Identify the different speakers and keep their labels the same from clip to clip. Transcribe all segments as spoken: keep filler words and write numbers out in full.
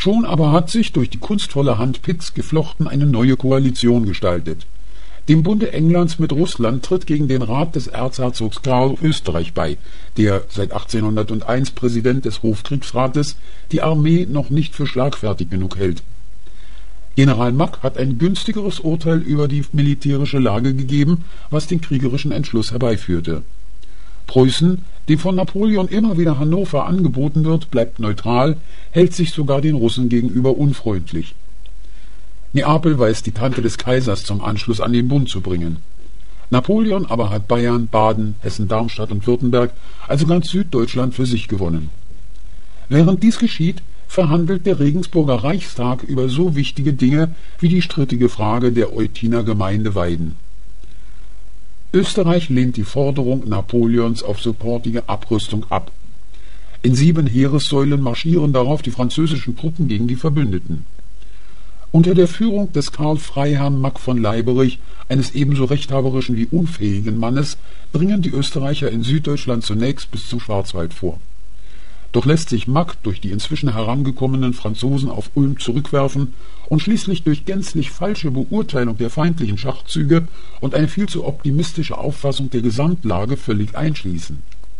Speaker 1: Schon aber hat sich durch die kunstvolle Hand Pitts geflochten eine neue Koalition gestaltet. Dem Bunde Englands mit Russland tritt gegen den Rat des Erzherzogs Karl Österreich bei, der seit achtzehnhunderteins Präsident des Hofkriegsrates die Armee noch nicht für schlagfertig genug hält. General Mack hat ein günstigeres Urteil über die militärische Lage gegeben, was den kriegerischen Entschluss herbeiführte. Preußen, dem von Napoleon immer wieder Hannover angeboten wird, bleibt neutral, hält sich sogar den Russen gegenüber unfreundlich. Neapel weiß die Tante des Kaisers zum Anschluss an den Bund zu bringen. Napoleon aber hat Bayern, Baden, Hessen-Darmstadt und Württemberg, also ganz Süddeutschland, für sich gewonnen. Während dies geschieht, verhandelt der Regensburger Reichstag über so wichtige Dinge wie die strittige Frage der Eutiner Gemeinde Weiden. Österreich lehnt die Forderung Napoleons auf sofortige Abrüstung ab. In sieben Heeressäulen marschieren darauf die französischen Truppen gegen die Verbündeten. Unter der Führung des Karl Freiherrn Mack von Leiberich, eines ebenso rechthaberischen wie unfähigen Mannes, dringen die Österreicher in Süddeutschland zunächst bis zum Schwarzwald vor. Doch lässt sich Mack durch die inzwischen herangekommenen Franzosen auf Ulm zurückwerfen und schließlich durch gänzlich falsche Beurteilung der feindlichen Schachzüge und eine viel zu optimistische Auffassung der Gesamtlage völlig einschließen.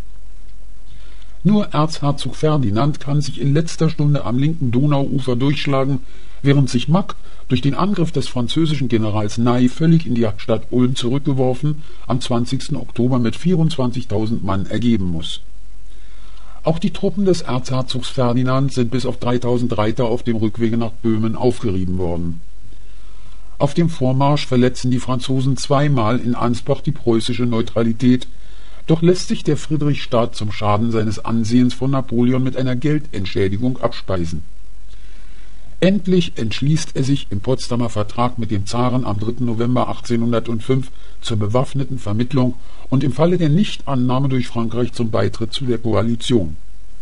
Speaker 1: Nur Erzherzog Ferdinand kann sich in letzter Stunde am linken Donauufer durchschlagen, während sich Mack durch den Angriff des französischen Generals Ney völlig in die Stadt Ulm zurückgeworfen am zwanzigsten Oktober mit vierundzwanzigtausend Mann ergeben muss. Auch die Truppen des Erzherzogs Ferdinand sind bis auf dreitausend Reiter auf dem Rückwege nach Böhmen aufgerieben worden. Auf dem Vormarsch verletzen die Franzosen zweimal in Ansbach die preußische Neutralität, doch lässt sich der Friedrichstaat zum Schaden seines Ansehens von Napoleon mit einer Geldentschädigung abspeisen. Endlich entschließt er sich im Potsdamer Vertrag mit dem Zaren am dritten November achtzehnhundertfünf zur bewaffneten Vermittlung und im Falle der Nichtannahme durch Frankreich zum Beitritt zu der Koalition.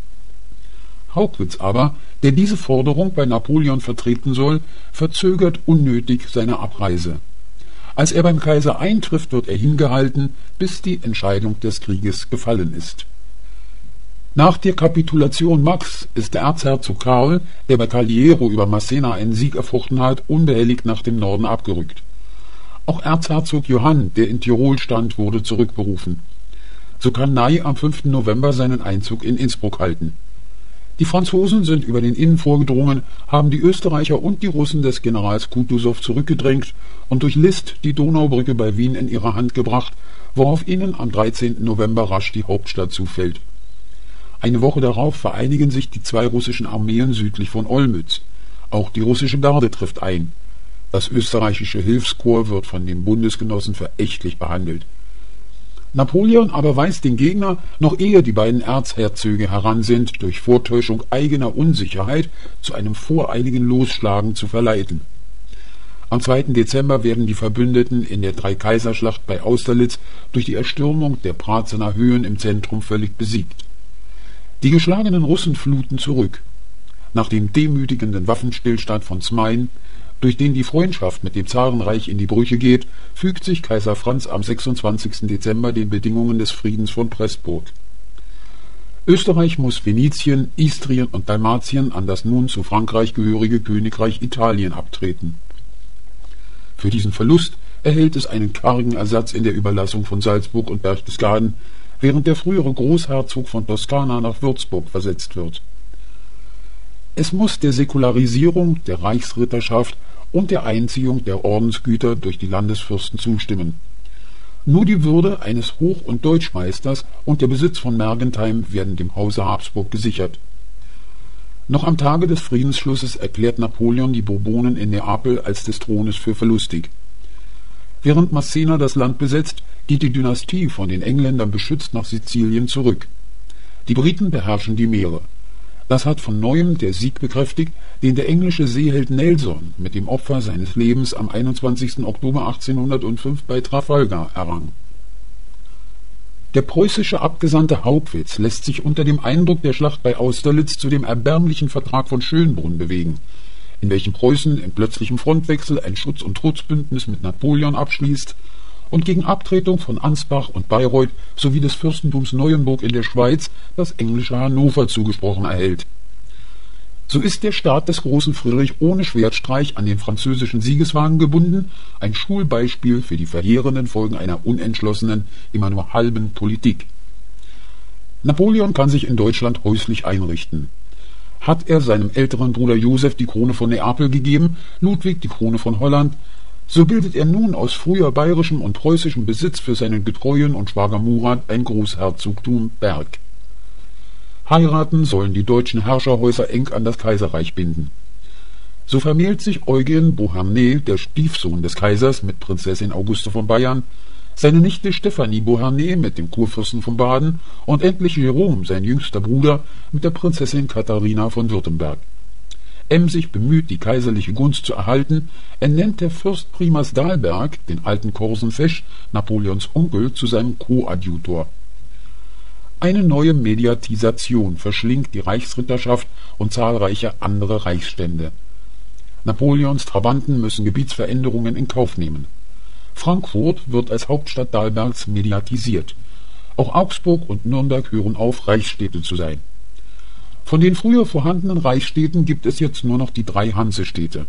Speaker 1: Haugwitz aber, der diese Forderung bei Napoleon vertreten soll, verzögert unnötig seine Abreise. Als er beim Kaiser eintrifft, wird er hingehalten, bis die Entscheidung des Krieges gefallen ist. Nach der Kapitulation Macks ist der Erzherzog Karl, der bei Cagliero über Massena einen Sieg erfochten hat, unbehelligt nach dem Norden abgerückt. Auch Erzherzog Johann, der in Tirol stand, wurde zurückberufen. So kann Ney am fünften November seinen Einzug in Innsbruck halten. Die Franzosen sind über den Inn vorgedrungen, haben die Österreicher und die Russen des Generals Kutusow zurückgedrängt und durch List die Donaubrücke bei Wien in ihre Hand gebracht, worauf ihnen am dreizehnten November rasch die Hauptstadt zufällt. Eine Woche darauf vereinigen sich die zwei russischen Armeen südlich von Olmütz. Auch die russische Garde trifft ein. Das österreichische Hilfskorps wird von den Bundesgenossen verächtlich behandelt. Napoleon aber weiß den Gegner, noch ehe die beiden Erzherzöge heran sind, durch Vortäuschung eigener Unsicherheit zu einem voreiligen Losschlagen zu verleiten. Am zweiten Dezember werden die Verbündeten in der Dreikaiserschlacht bei Austerlitz durch die Erstürmung der Prazener Höhen im Zentrum völlig besiegt. Die geschlagenen Russen fluten zurück. Nach dem demütigenden Waffenstillstand von Smain, durch den die Freundschaft mit dem Zarenreich in die Brüche geht, fügt sich Kaiser Franz am sechsundzwanzigsten Dezember den Bedingungen des Friedens von Pressburg. Österreich muss Venetien, Istrien und Dalmatien an das nun zu Frankreich gehörige Königreich Italien abtreten. Für diesen Verlust erhält es einen kargen Ersatz in der Überlassung von Salzburg und Berchtesgaden, während der frühere Großherzog von Toskana nach Würzburg versetzt wird. Es muss der Säkularisierung der Reichsritterschaft und der Einziehung der Ordensgüter durch die Landesfürsten zustimmen. Nur die Würde eines Hoch- und Deutschmeisters und der Besitz von Mergentheim werden dem Hause Habsburg gesichert. Noch am Tage des Friedensschlusses erklärt Napoleon die Bourbonen in Neapel als des Thrones für verlustig. Während Massena das Land besetzt, geht die Dynastie von den Engländern beschützt nach Sizilien zurück. Die Briten beherrschen die Meere. Das hat von neuem der Sieg bekräftigt, den der englische Seeheld Nelson mit dem Opfer seines Lebens am einundzwanzigsten Oktober achtzehnhundertfünf bei Trafalgar errang. Der preußische Abgesandte Haugwitz lässt sich unter dem Eindruck der Schlacht bei Austerlitz zu dem erbärmlichen Vertrag von Schönbrunn bewegen, in welchem Preußen in plötzlichem Frontwechsel ein Schutz- und Trutzbündnis mit Napoleon abschließt und gegen Abtretung von Ansbach und Bayreuth sowie des Fürstentums Neuenburg in der Schweiz das englische Hannover zugesprochen erhält. So ist der Staat des großen Friedrich ohne Schwertstreich an den französischen Siegeswagen gebunden, ein Schulbeispiel für die verheerenden Folgen einer unentschlossenen, immer nur halben Politik. Napoleon kann sich in Deutschland häuslich einrichten. Hat er seinem älteren Bruder Joseph die Krone von Neapel gegeben, Ludwig die Krone von Holland, so bildet er nun aus früher bayerischem und preußischem Besitz für seinen Getreuen und Schwager Murat ein Großherzogtum Berg. Heiraten sollen die deutschen Herrscherhäuser eng an das Kaiserreich binden. So vermählt sich Eugen Beauharnais, der Stiefsohn des Kaisers, mit Prinzessin Auguste von Bayern, seine Nichte Stephanie Beauharnais mit dem Kurfürsten von Baden und endlich Jérôme, sein jüngster Bruder, mit der Prinzessin Katharina von Württemberg. Emsig bemüht, die kaiserliche Gunst zu erhalten, ernennt der Fürst Primas d'Alberg den alten Korsenfesch, Napoleons Onkel, zu seinem Koadjutor. Eine neue Mediatisation verschlingt die Reichsritterschaft und zahlreiche andere Reichsstände. Napoleons Trabanten müssen Gebietsveränderungen in Kauf nehmen. Frankfurt wird als Hauptstadt d'Albergs mediatisiert. Auch Augsburg und Nürnberg hören auf, Reichsstädte zu sein. Von den früher vorhandenen Reichsstädten gibt es jetzt nur noch die drei Hansestädte.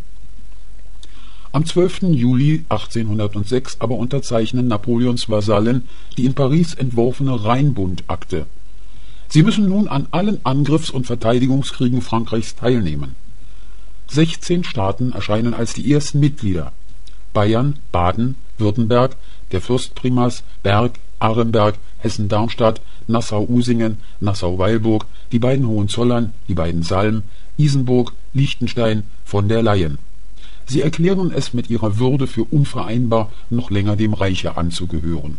Speaker 1: Am zwölften Juli achtzehnhundertsechs aber unterzeichnen Napoleons Vasallen die in Paris entworfene Rheinbundakte. Sie müssen nun an allen Angriffs- und Verteidigungskriegen Frankreichs teilnehmen. sechzehn Staaten erscheinen als die ersten Mitglieder: Bayern, Baden, Württemberg, der Fürstprimas, Berg, Aremberg, Hessen-Darmstadt, Nassau-Usingen, Nassau-Weilburg, die beiden Hohenzollern, die beiden Salm, Isenburg, Liechtenstein, von der Leyen. Sie erklären es mit ihrer Würde für unvereinbar, noch länger dem Reiche anzugehören.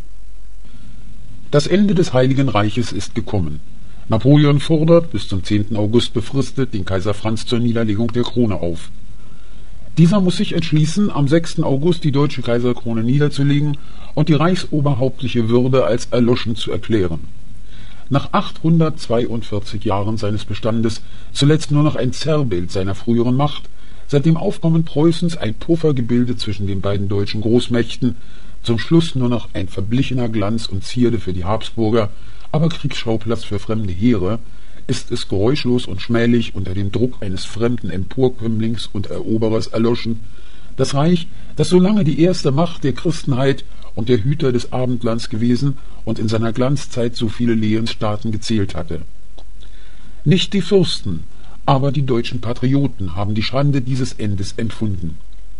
Speaker 1: Das Ende des Heiligen Reiches ist gekommen. Napoleon fordert, bis zum zehnten August befristet, den Kaiser Franz zur Niederlegung der Krone auf. Dieser muss sich entschließen, am sechsten August die deutsche Kaiserkrone niederzulegen und die reichsoberhauptliche Würde als erloschen zu erklären. Nach achthundertzweiundvierzig Jahren seines Bestandes zuletzt nur noch ein Zerrbild seiner früheren Macht, seit dem Aufkommen Preußens ein Puffergebilde zwischen den beiden deutschen Großmächten, zum Schluss nur noch ein verblichener Glanz und Zierde für die Habsburger, aber Kriegsschauplatz für fremde Heere, ist es geräuschlos und schmählich unter dem Druck eines fremden Emporkömmlings und Eroberers erloschen, das Reich, das so lange die erste Macht der Christenheit und der Hüter des Abendlands gewesen und in seiner Glanzzeit so viele Lehensstaaten gezählt hatte. Nicht die Fürsten, aber die deutschen Patrioten haben die Schande dieses Endes empfunden.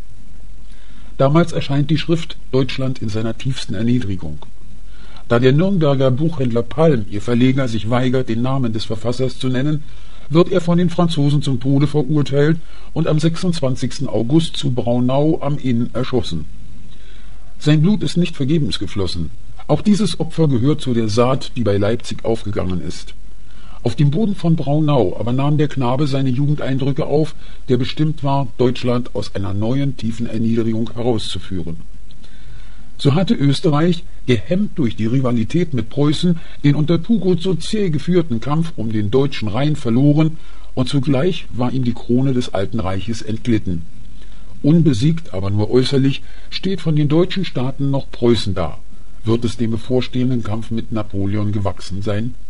Speaker 1: Damals erscheint die Schrift Deutschland in seiner tiefsten Erniedrigung. Da der Nürnberger Buchhändler Palm, ihr Verleger, sich weigert, den Namen des Verfassers zu nennen, wird er von den Franzosen zum Tode verurteilt und am sechsundzwanzigsten August zu Braunau am Inn erschossen. Sein Blut ist nicht vergebens geflossen. Auch dieses Opfer gehört zu der Saat, die bei Leipzig aufgegangen ist. Auf dem Boden von Braunau aber nahm der Knabe seine Jugendeindrücke auf, der bestimmt war, Deutschland aus einer neuen, tiefen Erniedrigung herauszuführen. So hatte Österreich, gehemmt durch die Rivalität mit Preußen, den unter Turgot so zäh geführten Kampf um den deutschen Rhein verloren, und zugleich war ihm die Krone des Alten Reiches entglitten. Unbesiegt, aber nur äußerlich, steht von den deutschen Staaten noch Preußen da. Wird es dem bevorstehenden Kampf mit Napoleon gewachsen sein?